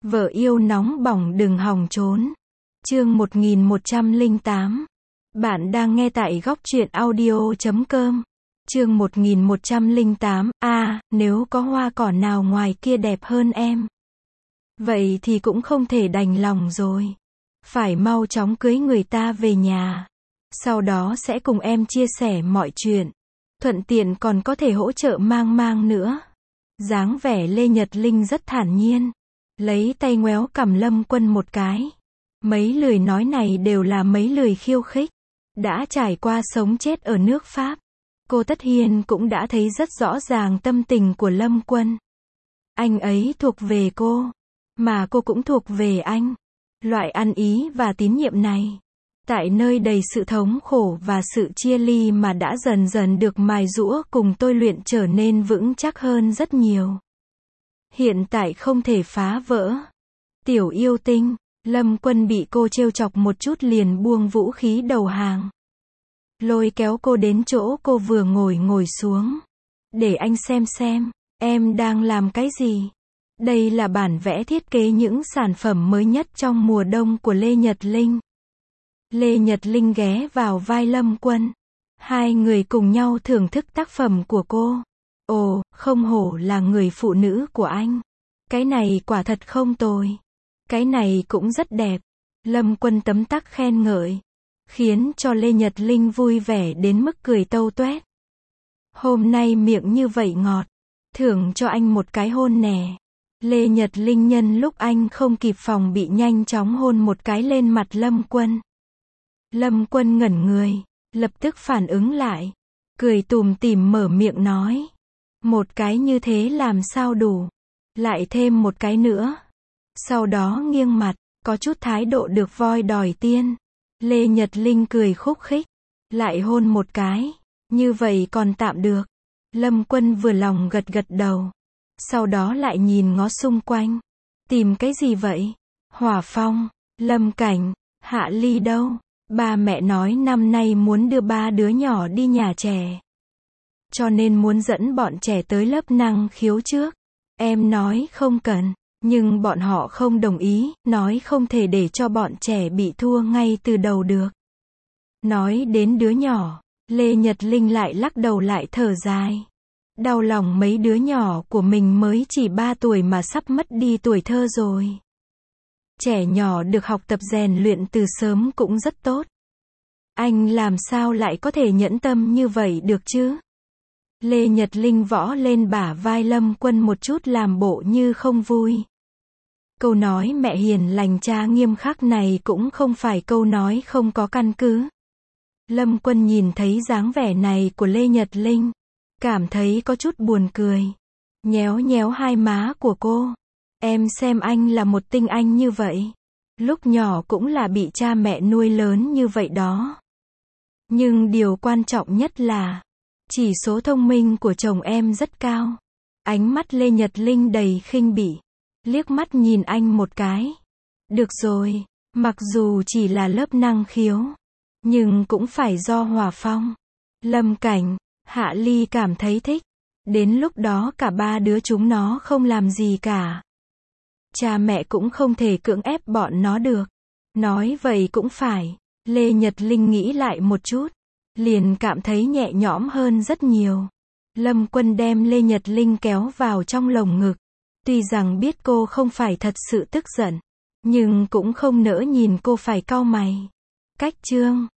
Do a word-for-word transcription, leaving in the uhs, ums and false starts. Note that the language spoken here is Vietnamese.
Vợ yêu nóng bỏng đừng hòng trốn. Chương một nghìn một trăm lẻ tám. Bạn đang nghe tại góc truyện audio chấm com. Chương một nghìn một trăm lẻ tám. A, à, nếu có hoa cỏ nào ngoài kia đẹp hơn em, vậy thì cũng không thể đành lòng rồi. Phải mau chóng cưới người ta về nhà. Sau đó sẽ cùng em chia sẻ mọi chuyện. Thuận tiện còn có thể hỗ trợ mang mang nữa. Dáng vẻ Lê Nhật Linh rất thản nhiên. Lấy tay ngoéo cằm Lâm Quân một cái. Mấy lời nói này đều là mấy lời khiêu khích. Đã trải qua sống chết ở nước Pháp, cô tất nhiên cũng đã thấy rất rõ ràng tâm tình của Lâm Quân. Anh ấy thuộc về cô, mà cô cũng thuộc về anh. Loại ăn ý và tín nhiệm này, tại nơi đầy sự thống khổ và sự chia ly mà đã dần dần được mài giũa cùng tôi luyện trở nên vững chắc hơn rất nhiều. Hiện tại không thể phá vỡ. Tiểu yêu tinh, Lâm Quân bị cô trêu chọc một chút liền buông vũ khí đầu hàng. Lôi kéo cô đến chỗ cô vừa ngồi ngồi xuống. Để anh xem xem, em đang làm cái gì? Đây là bản vẽ thiết kế những sản phẩm mới nhất trong mùa đông của Lê Nhật Linh. Lê Nhật Linh ghé vào vai Lâm Quân. Hai người cùng nhau thưởng thức tác phẩm của cô. Ồ, không hổ là người phụ nữ của anh. Cái này quả thật không tồi. Cái này cũng rất đẹp. Lâm Quân tấm tắc khen ngợi, khiến cho Lê Nhật Linh vui vẻ đến mức cười tâu toét. Hôm nay miệng như vậy ngọt, thưởng cho anh một cái hôn nè. Lê Nhật Linh nhân lúc anh không kịp phòng bị nhanh chóng hôn một cái lên mặt Lâm Quân. Lâm Quân ngẩn người, lập tức phản ứng lại, cười tủm tỉm mở miệng nói. Một cái như thế làm sao đủ, lại thêm một cái nữa. Sau đó nghiêng mặt, có chút thái độ được voi đòi tiên. Lê Nhật Linh cười khúc khích, lại hôn một cái, như vậy còn tạm được. Lâm Quân vừa lòng gật gật đầu, sau đó lại nhìn ngó xung quanh. Tìm cái gì vậy? Hỏa Phong, Lâm Cảnh, Hạ Ly đâu? Ba mẹ nói năm nay muốn đưa ba đứa nhỏ đi nhà trẻ, cho nên muốn dẫn bọn trẻ tới lớp năng khiếu trước. Em nói không cần, nhưng bọn họ không đồng ý, nói không thể để cho bọn trẻ bị thua ngay từ đầu được. Nói đến đứa nhỏ, Lê Nhật Linh lại lắc đầu lại thở dài. Đau lòng mấy đứa nhỏ của mình mới chỉ ba tuổi mà sắp mất đi tuổi thơ rồi. Trẻ nhỏ được học tập rèn luyện từ sớm cũng rất tốt. Anh làm sao lại có thể nhẫn tâm như vậy được chứ? Lê Nhật Linh võ lên bả vai Lâm Quân một chút làm bộ như không vui. Câu nói mẹ hiền lành cha nghiêm khắc này cũng không phải câu nói không có căn cứ. Lâm Quân nhìn thấy dáng vẻ này của Lê Nhật Linh, cảm thấy có chút buồn cười. Nhéo nhéo hai má của cô. Em xem anh là một tinh anh như vậy, lúc nhỏ cũng là bị cha mẹ nuôi lớn như vậy đó. Nhưng điều quan trọng nhất là, chỉ số thông minh của chồng em rất cao. Ánh mắt Lê Nhật Linh đầy khinh bỉ, liếc mắt nhìn anh một cái. Được rồi, mặc dù chỉ là lớp năng khiếu, nhưng cũng phải do Hỏa Phong, Lâm Cảnh, Hạ Ly cảm thấy thích. Đến lúc đó cả ba đứa chúng nó không làm gì cả. Cha mẹ cũng không thể cưỡng ép bọn nó được. Nói vậy cũng phải. Lê Nhật Linh nghĩ lại một chút, liền cảm thấy nhẹ nhõm hơn rất nhiều. Lâm Quân đem Lê Nhật Linh kéo vào trong lồng ngực. Tuy rằng biết cô không phải thật sự tức giận, nhưng cũng không nỡ nhìn cô phải cau mày. Cách chương